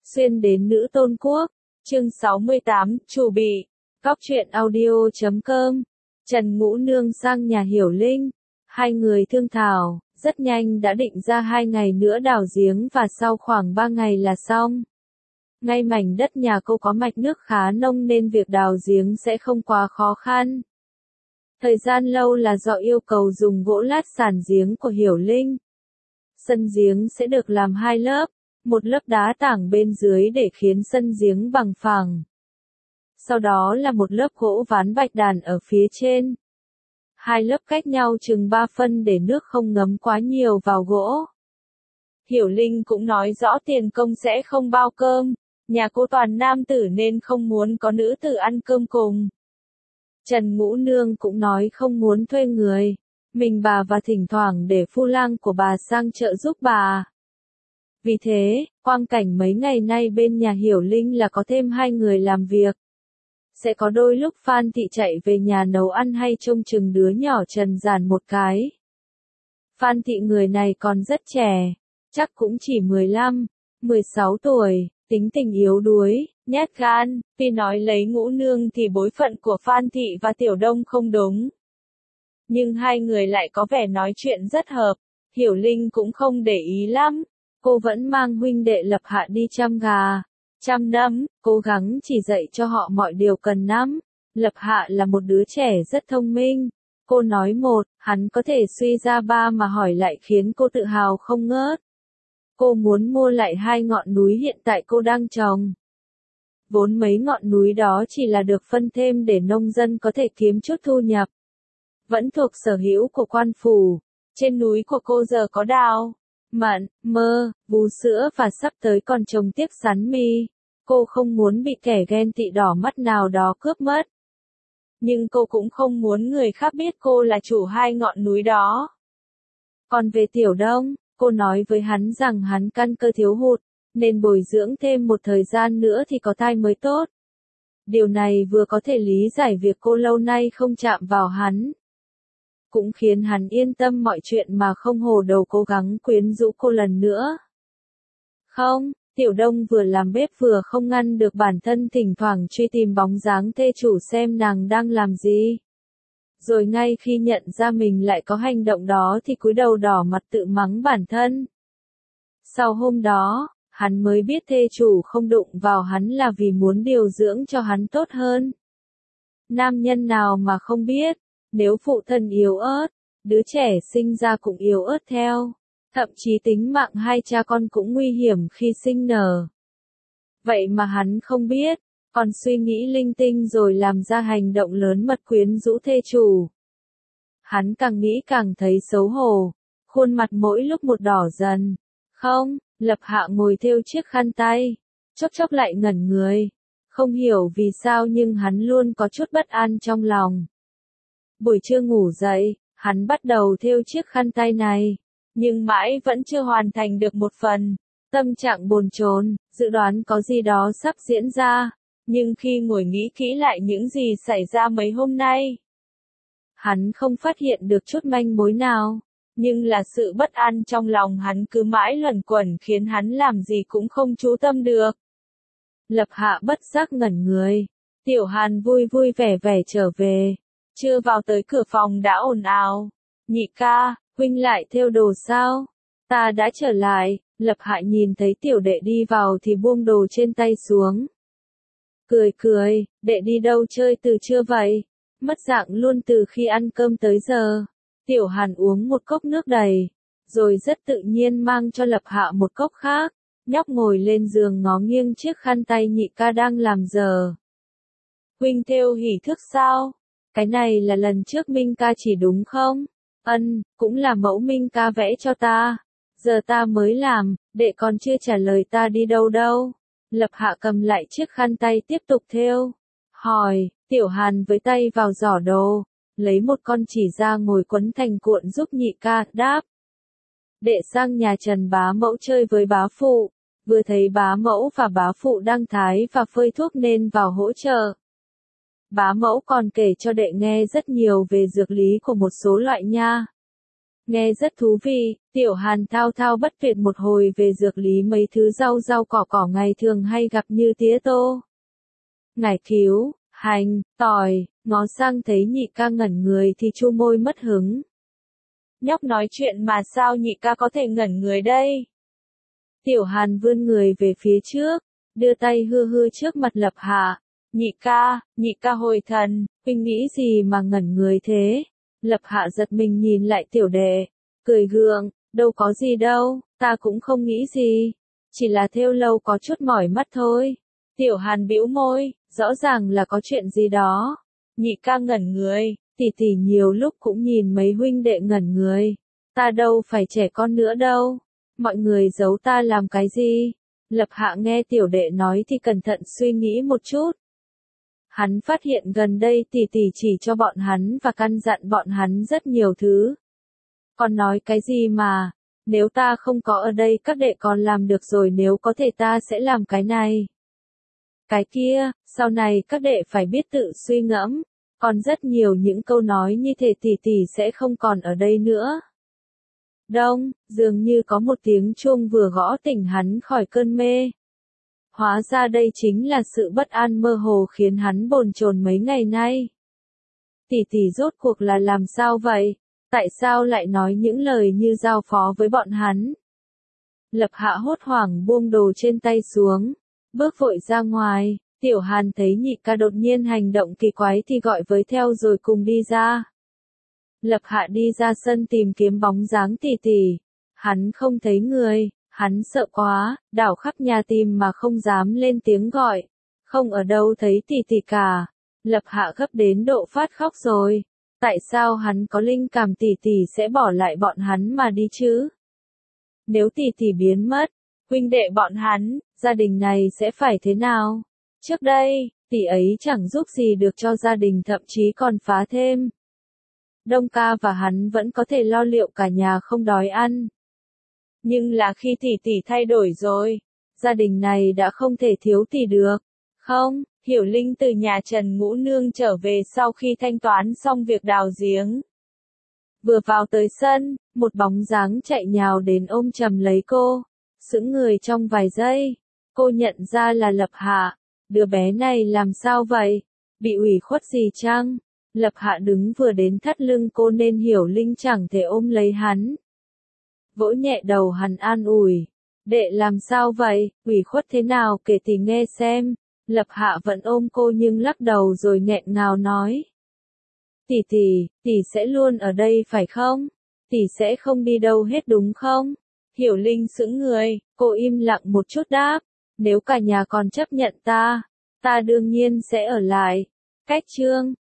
Xuyên đến nữ tôn quốc, chương 68, chủ bị, góc truyện audio.com, Trần Ngũ Nương sang nhà Hiểu Linh, hai người thương thảo, rất nhanh đã định ra 2 ngày nữa đào giếng và sau khoảng 3 ngày là xong. Ngay mảnh đất nhà cô có mạch nước khá nông nên việc đào giếng sẽ không quá khó khăn. Thời gian lâu là do yêu cầu dùng gỗ lát sàn giếng của Hiểu Linh. Sân giếng sẽ được làm 2 lớp, một lớp đá tảng bên dưới để khiến sân giếng bằng phẳng. Sau đó là một lớp gỗ ván bạch đàn ở phía trên. 2 lớp cách nhau chừng 3 phân để nước không ngấm quá nhiều vào gỗ. Hiểu Linh cũng nói rõ tiền công sẽ không bao cơm, nhà cô toàn nam tử nên không muốn có nữ tử ăn cơm cùng. Trần Ngũ Nương cũng nói không muốn thuê người, mình bà và thỉnh thoảng để phu lang của bà sang chợ giúp bà. Vì thế, quang cảnh mấy ngày nay bên nhà Hiểu Linh là có thêm 2 người làm việc. Sẽ có đôi lúc Phan Thị chạy về nhà nấu ăn hay trông chừng đứa nhỏ Trần Giản một cái. Phan Thị người này còn rất trẻ, chắc cũng chỉ 15, 16 tuổi, tính tình yếu đuối, nhát gan, tuy nói lấy Ngũ Nương thì bối phận của Phan Thị và Tiểu Đông không đúng. Nhưng hai người lại có vẻ nói chuyện rất hợp, Hiểu Linh cũng không để ý lắm, cô vẫn mang huynh đệ Lập Hạ đi chăm gà, chăm nấm, cố gắng chỉ dạy cho họ mọi điều cần nắm. Lập Hạ là một đứa trẻ rất thông minh, cô nói một, hắn có thể suy ra 3 mà hỏi lại khiến cô tự hào không ngớt. Cô muốn mua lại 2 ngọn núi hiện tại cô đang trồng. Vốn mấy ngọn núi đó chỉ là được phân thêm để nông dân có thể kiếm chút thu nhập. Vẫn thuộc sở hữu của quan phủ. Trên núi của cô giờ có đào, mận, mơ, vú sữa và sắp tới còn trồng tiếc sắn mi. Cô không muốn bị kẻ ghen tị đỏ mắt nào đó cướp mất. Nhưng cô cũng không muốn người khác biết cô là chủ 2 ngọn núi đó. Còn về Tiểu Đông, cô nói với hắn rằng hắn căn cơ thiếu hụt, nên bồi dưỡng thêm một thời gian nữa thì có thai mới tốt. Điều này vừa có thể lý giải việc cô lâu nay không chạm vào hắn, cũng khiến hắn yên tâm mọi chuyện mà không hồ đầu cố gắng quyến rũ cô lần nữa. Không, Tiểu Đông vừa làm bếp vừa không ngăn được bản thân thỉnh thoảng truy tìm bóng dáng thê chủ xem nàng đang làm gì. Rồi ngay khi nhận ra mình lại có hành động đó thì cúi đầu đỏ mặt tự mắng bản thân. Sau hôm đó, hắn mới biết thê chủ không đụng vào hắn là vì muốn điều dưỡng cho hắn tốt hơn. Nam nhân nào mà không biết, nếu phụ thân yếu ớt, đứa trẻ sinh ra cũng yếu ớt theo. Thậm chí tính mạng 2 cha con cũng nguy hiểm khi sinh nở. Vậy mà hắn không biết, còn suy nghĩ linh tinh rồi làm ra hành động lớn mật quyến rũ thê chủ. Hắn càng nghĩ càng thấy xấu hổ, khuôn mặt mỗi lúc một đỏ dần. Không, Lập Hạ ngồi thêu chiếc khăn tay, chốc chốc lại ngẩn người. Không hiểu vì sao nhưng hắn luôn có chút bất an trong lòng. Buổi trưa ngủ dậy, hắn bắt đầu thêu chiếc khăn tay này. Nhưng mãi vẫn chưa hoàn thành được một phần, tâm trạng bồn chồn, dự đoán có gì đó sắp diễn ra, nhưng khi ngồi nghĩ kỹ lại những gì xảy ra mấy hôm nay, hắn không phát hiện được chút manh mối nào, nhưng là sự bất an trong lòng hắn cứ mãi luẩn quẩn khiến hắn làm gì cũng không chú tâm được. Lập Hạ bất giác ngẩn người, Tiểu Hàn vui vui vẻ vẻ trở về, chưa vào tới cửa phòng đã ồn ào, nhị ca, huynh lại thêu đồ sao? Ta đã trở lại. Lập Hạ nhìn thấy tiểu đệ đi vào thì buông đồ trên tay xuống. Cười cười, đệ đi đâu chơi từ trưa vậy? Mất dạng luôn từ khi ăn cơm tới giờ. Tiểu Hàn uống một cốc nước đầy, rồi rất tự nhiên mang cho Lập Hạ một cốc khác. Nhóc ngồi lên giường ngó nghiêng chiếc khăn tay nhị ca đang làm giờ. Huynh thêu hỉ thức sao? Cái này là lần trước Minh ca chỉ đúng không? Cũng là mẫu Minh ca vẽ cho ta. Giờ ta mới làm, đệ còn chưa trả lời ta đi đâu đâu. Lập Hạ cầm lại chiếc khăn tay tiếp tục thêu. Hỏi, Tiểu Hàn với tay vào giỏ đồ, lấy một con chỉ ra ngồi quấn thành cuộn giúp nhị ca, đáp. Đệ sang nhà Trần bá mẫu chơi với bá phụ, vừa thấy bá mẫu và bá phụ đang thái và phơi thuốc nên vào hỗ trợ. Bá mẫu còn kể cho đệ nghe rất nhiều về dược lý của một số loại nha. Nghe rất thú vị, Tiểu Hàn thao thao bất tuyệt một hồi về dược lý mấy thứ rau cỏ ngày thường hay gặp như tía tô, ngải cứu, hành, tỏi, ngó sang thấy nhị ca ngẩn người thì chu môi mất hứng. Nhóc nói chuyện mà sao nhị ca có thể ngẩn người đây? Tiểu Hàn vươn người về phía trước, đưa tay hư hư trước mặt Lập Hạ. Nhị ca hồi thần, huynh nghĩ gì mà ngẩn người thế? Lập Hạ giật mình nhìn lại tiểu đệ, cười gượng, đâu có gì đâu, ta cũng không nghĩ gì, chỉ là thêu lâu có chút mỏi mắt thôi. Tiểu Hàn bĩu môi, rõ ràng là có chuyện gì đó. Nhị ca ngẩn người, tỷ tỷ nhiều lúc cũng nhìn mấy huynh đệ ngẩn người, ta đâu phải trẻ con nữa đâu, mọi người giấu ta làm cái gì? Lập Hạ nghe tiểu đệ nói thì cẩn thận suy nghĩ một chút. Hắn phát hiện gần đây tỷ tỷ chỉ cho bọn hắn và căn dặn bọn hắn rất nhiều thứ. Còn nói cái gì mà, nếu ta không có ở đây các đệ còn làm được rồi, nếu có thể ta sẽ làm cái này, cái kia, sau này các đệ phải biết tự suy ngẫm, còn rất nhiều những câu nói như thế tỷ tỷ sẽ không còn ở đây nữa. Đông, dường như có một tiếng chuông vừa gõ tỉnh hắn khỏi cơn mê. Hóa ra đây chính là sự bất an mơ hồ khiến hắn bồn chồn mấy ngày nay. Tỷ tỷ rốt cuộc là làm sao vậy? Tại sao lại nói những lời như giao phó với bọn hắn? Lập Hạ hốt hoảng buông đồ trên tay xuống, bước vội ra ngoài. Tiểu Hàn thấy nhị ca đột nhiên hành động kỳ quái thì gọi với theo rồi cùng đi ra. Lập Hạ đi ra sân tìm kiếm bóng dáng tỷ tỷ. Hắn không thấy người, hắn sợ quá, đảo khắp nhà tìm mà không dám lên tiếng gọi. Không ở đâu thấy tỷ tỷ cả. Lập Hạ gấp đến độ phát khóc rồi. Tại sao hắn có linh cảm tỷ tỷ sẽ bỏ lại bọn hắn mà đi chứ? Nếu tỷ tỷ biến mất, huynh đệ bọn hắn, gia đình này sẽ phải thế nào? Trước đây, tỷ ấy chẳng giúp gì được cho gia đình, thậm chí còn phá thêm. Đông ca và hắn vẫn có thể lo liệu cả nhà không đói ăn. Nhưng là khi tỷ tỷ thay đổi rồi, gia đình này đã không thể thiếu tỷ được. Không, Hiểu Linh từ nhà Trần Ngũ Nương trở về sau khi thanh toán xong việc đào giếng. Vừa vào tới sân, một bóng dáng chạy nhào đến ôm chầm lấy cô, sững người trong vài giây. Cô nhận ra là Lập Hạ. Đứa bé này làm sao vậy? Bị ủy khuất gì chăng? Lập Hạ đứng vừa đến thắt lưng cô nên Hiểu Linh chẳng thể ôm lấy hắn. Vỗ nhẹ đầu hắn an ủi. Đệ làm sao vậy? Ủy khuất thế nào kể tỷ nghe xem. Lập Hạ vẫn ôm cô nhưng lắc đầu rồi nghẹn ngào nói. Tỷ sẽ luôn ở đây phải không? Tỷ sẽ không đi đâu hết đúng không? Hiểu Linh sững người, cô im lặng một chút đáp. Nếu cả nhà còn chấp nhận ta đương nhiên sẽ ở lại. Cách chương